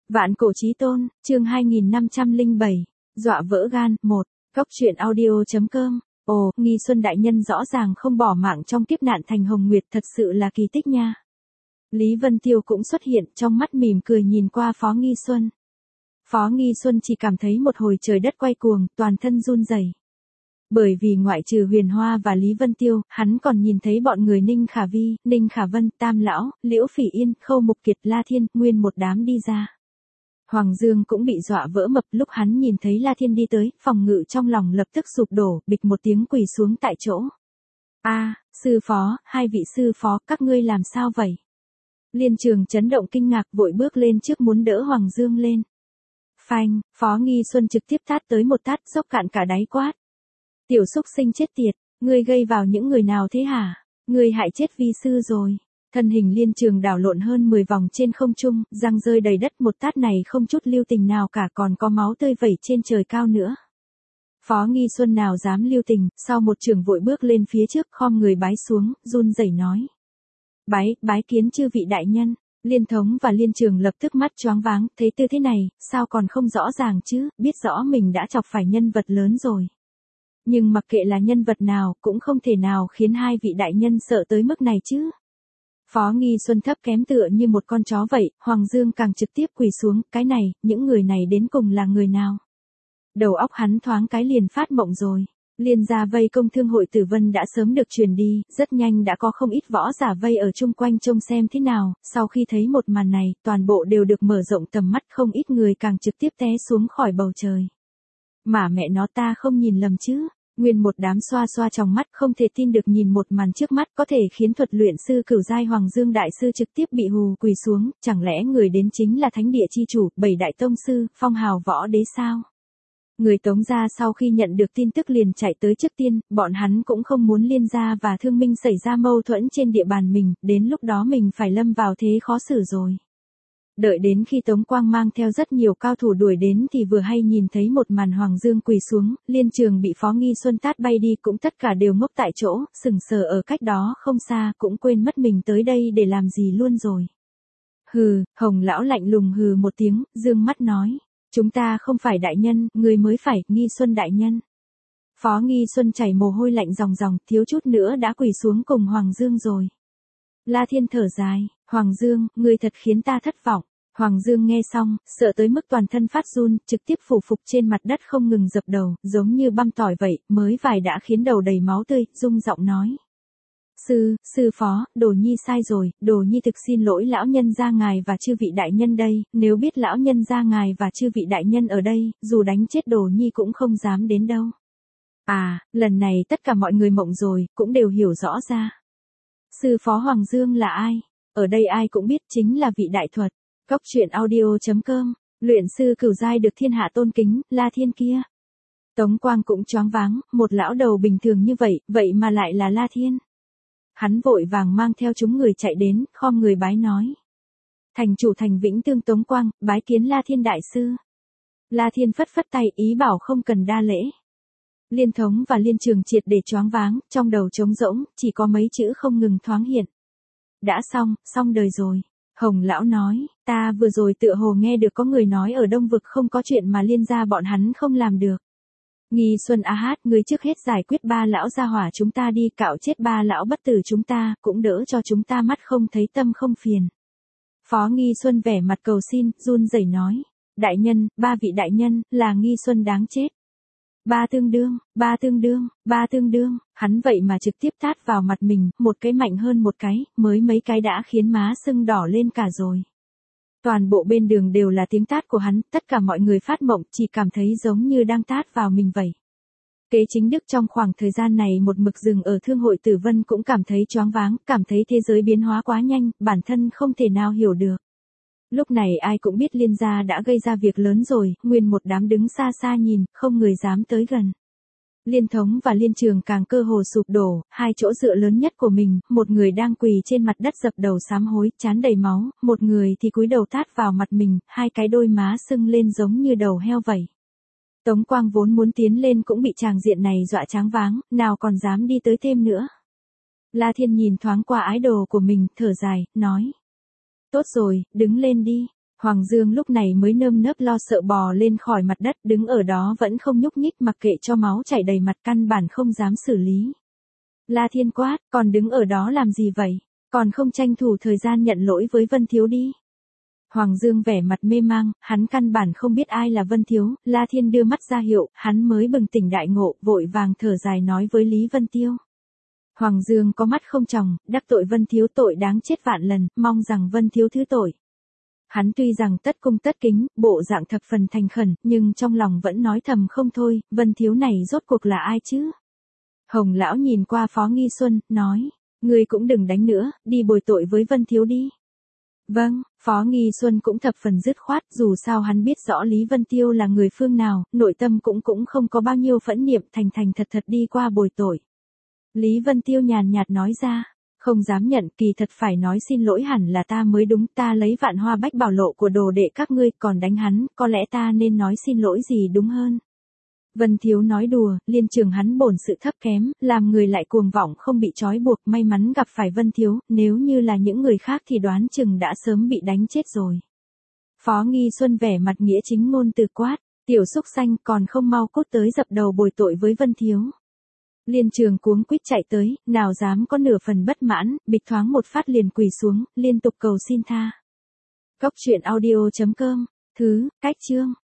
Vạn cổ chí tôn, chương 2507, dọa vỡ gan, 1, Góc truyện audio.com. Ồ, Nghi Xuân đại nhân rõ ràng không bỏ mạng trong kiếp nạn thành Hồng Nguyệt, thật sự là kỳ tích nha. Lý Vân Tiêu cũng xuất hiện, trong mắt mỉm cười nhìn qua Phó Nghi Xuân. Phó Nghi Xuân chỉ cảm thấy một hồi trời đất quay cuồng, toàn thân run rẩy. Bởi vì ngoại trừ Huyền Hoa và Lý Vân Tiêu, hắn còn nhìn thấy bọn người Ninh Khả Vi, Ninh Khả Vân, Tam Lão, Liễu Phỉ Yên, Khâu Mục Kiệt, La Thiên, nguyên một đám đi ra. Hoàng Dương cũng bị dọa vỡ mập, lúc hắn nhìn thấy La Thiên đi tới, phòng ngự trong lòng lập tức sụp đổ, bịch một tiếng quỳ xuống tại chỗ. Sư phó, hai vị sư phó, các ngươi làm sao vậy? Liên Trường chấn động kinh ngạc, vội bước lên trước muốn đỡ Hoàng Dương lên. Phanh, Phó Nghi Xuân trực tiếp tát tới một tát, dốc cạn cả đáy quát. Tiểu xúc sinh chết tiệt, ngươi gây vào những người nào thế hả? Ngươi hại chết vi sư rồi. Thân hình Liên Trường đảo lộn hơn 10 vòng trên không trung, răng rơi đầy đất, một tát này không chút lưu tình nào cả, còn có máu tươi vẩy trên trời cao nữa. Phó Nghi Xuân nào dám lưu tình, sau một trường vội bước lên phía trước, khom người bái xuống, run rẩy nói. Bái kiến chư vị đại nhân. Liên Thống và Liên Trường lập tức mắt choáng váng, thấy tư thế này, sao còn không rõ ràng chứ, biết rõ mình đã chọc phải nhân vật lớn rồi. Nhưng mặc kệ là nhân vật nào, cũng không thể nào khiến hai vị đại nhân sợ tới mức này chứ. Phó Nghi Xuân thấp kém tựa như một con chó vậy, Hoàng Dương càng trực tiếp quỳ xuống, cái này, những người này đến cùng là người nào? Đầu óc hắn thoáng cái liền phát mộng rồi. Liên gia vây công Thương hội Tử Vân đã sớm được truyền đi, rất nhanh đã có không ít võ giả vây ở chung quanh trông xem thế nào, sau khi thấy một màn này, toàn bộ đều được mở rộng tầm mắt, không ít người càng trực tiếp té xuống khỏi bầu trời. Mà mẹ nó, ta không nhìn lầm chứ? Nguyên một đám xoa xoa trong mắt, không thể tin được nhìn một màn trước mắt, có thể khiến thuật luyện sư cửu giai Hoàng Dương đại sư trực tiếp bị hù quỳ xuống, chẳng lẽ người đến chính là thánh địa chi chủ, 7 đại tông sư, phong hào võ đế sao? Người Tống gia sau khi nhận được tin tức liền chạy tới trước tiên, bọn hắn cũng không muốn Liên gia và Thương Minh xảy ra mâu thuẫn trên địa bàn mình, đến lúc đó mình phải lâm vào thế khó xử rồi. Đợi đến khi Tống Quang mang theo rất nhiều cao thủ đuổi đến thì vừa hay nhìn thấy một màn Hoàng Dương quỳ xuống, Liên Trường bị Phó Nghi Xuân tát bay đi, cũng tất cả đều ngốc tại chỗ, sừng sờ ở cách đó không xa, cũng quên mất mình tới đây để làm gì luôn rồi. Hừ, Hồng lão lạnh lùng hừ một tiếng, dương mắt nói, chúng ta không phải đại nhân, người mới phải, Nghi Xuân đại nhân. Phó Nghi Xuân chảy mồ hôi lạnh ròng ròng, thiếu chút nữa đã quỳ xuống cùng Hoàng Dương rồi. La Thiên thở dài, Hoàng Dương, ngươi thật khiến ta thất vọng. Hoàng Dương nghe xong, sợ tới mức toàn thân phát run, trực tiếp phủ phục trên mặt đất không ngừng dập đầu, giống như băm tỏi vậy, mới vài đã khiến đầu đầy máu tươi, rung giọng nói. Sư phó, Đồ Nhi sai rồi, Đồ Nhi thực xin lỗi lão nhân gia ngài và chư vị đại nhân đây, nếu biết lão nhân gia ngài và chư vị đại nhân ở đây, dù đánh chết Đồ Nhi cũng không dám đến đâu. Lần này tất cả mọi người mộng rồi, cũng đều hiểu rõ ra. Sư phó Hoàng Dương là ai? Ở đây ai cũng biết chính là vị đại thuật. Góc truyện audio.com, luyện sư cửu giai được thiên hạ tôn kính, La Thiên kia. Tống Quang cũng choáng váng, một lão đầu bình thường như vậy mà lại là La Thiên. Hắn vội vàng mang theo chúng người chạy đến, khom người bái nói. Thành chủ Thành Vĩnh Tương Tống Quang, bái kiến La Thiên đại sư. La Thiên phất phất tay, ý bảo không cần đa lễ. Liên Thống và Liên Trường triệt để choáng váng, trong đầu trống rỗng, chỉ có mấy chữ không ngừng thoáng hiện. Đã xong đời rồi. Hồng lão nói, ta vừa rồi tựa hồ nghe được có người nói ở Đông Vực không có chuyện mà Liên gia bọn hắn không làm được. Nghi Xuân ngươi trước hết giải quyết ba lão gia hỏa chúng ta đi, cạo chết ba lão bất tử chúng ta, cũng đỡ cho chúng ta mắt không thấy tâm không phiền. Phó Nghi Xuân vẻ mặt cầu xin, run rẩy nói, đại nhân, ba vị đại nhân, là Nghi Xuân đáng chết. Ba tương đương, hắn vậy mà trực tiếp tát vào mặt mình, một cái mạnh hơn một cái, mới mấy cái đã khiến má sưng đỏ lên cả rồi. Toàn bộ bên đường đều là tiếng tát của hắn, tất cả mọi người phát mộng, chỉ cảm thấy giống như đang tát vào mình vậy. Kế Chính Đức trong khoảng thời gian này một mực dừng ở Thương hội Tử Vân cũng cảm thấy choáng váng, cảm thấy thế giới biến hóa quá nhanh, bản thân không thể nào hiểu được. Lúc này ai cũng biết Liên gia đã gây ra việc lớn rồi, nguyên một đám đứng xa xa nhìn, không người dám tới gần. Liên Thống và Liên Trường càng cơ hồ sụp đổ, hai chỗ dựa lớn nhất của mình, một người đang quỳ trên mặt đất dập đầu sám hối, trán đầy máu, một người thì cúi đầu tát vào mặt mình, hai cái đôi má sưng lên giống như đầu heo vậy. Tống Quang vốn muốn tiến lên cũng bị tràng diện này dọa choáng váng, nào còn dám đi tới thêm nữa. La Thiên nhìn thoáng qua ái đồ của mình, thở dài, nói. Tốt rồi, đứng lên đi. Hoàng Dương lúc này mới nơm nớp lo sợ bò lên khỏi mặt đất, đứng ở đó vẫn không nhúc nhích, mặc kệ cho máu chảy đầy mặt, căn bản không dám xử lý. La Thiên quát, còn đứng ở đó làm gì vậy? Còn không tranh thủ thời gian nhận lỗi với Vân Thiếu đi. Hoàng Dương vẻ mặt mê mang, hắn căn bản không biết ai là Vân Thiếu. La Thiên đưa mắt ra hiệu, hắn mới bừng tỉnh đại ngộ, vội vàng thở dài nói với Lý Vân Tiêu. Hoàng Dương có mắt không tròng, đắc tội Vân Thiếu tội đáng chết vạn lần, mong rằng Vân Thiếu thứ tội. Hắn tuy rằng tất cung tất kính, bộ dạng thập phần thành khẩn, nhưng trong lòng vẫn nói thầm không thôi, Vân Thiếu này rốt cuộc là ai chứ? Hồng lão nhìn qua Phó Nghi Xuân, nói, ngươi cũng đừng đánh nữa, đi bồi tội với Vân Thiếu đi. Vâng, Phó Nghi Xuân cũng thập phần dứt khoát, dù sao hắn biết rõ Lý Vân Tiêu là người phương nào, nội tâm cũng không có bao nhiêu phẫn niệm, thành thật đi qua bồi tội. Lý Vân Tiêu nhàn nhạt nói ra, không dám nhận, kỳ thật phải nói xin lỗi hẳn là ta mới đúng, ta lấy Vạn Hoa Bách Bảo Lộ của đồ đệ các ngươi, còn đánh hắn, có lẽ ta nên nói xin lỗi gì đúng hơn. Vân Thiếu nói đùa, Liên Trường hắn bổn sự thấp kém, làm người lại cuồng vọng không bị trói buộc, may mắn gặp phải Vân Thiếu, nếu như là những người khác thì đoán chừng đã sớm bị đánh chết rồi. Phó Nghi Xuân vẻ mặt nghĩa chính ngôn từ quát, tiểu xúc xanh, còn không mau cút tới dập đầu bồi tội với Vân Thiếu. Liên Trường cuống quýt chạy tới, nào dám có nửa phần bất mãn, bịch thoáng một phát liền quỳ xuống, liên tục cầu xin tha. Cốc truyện audio.com, cách chương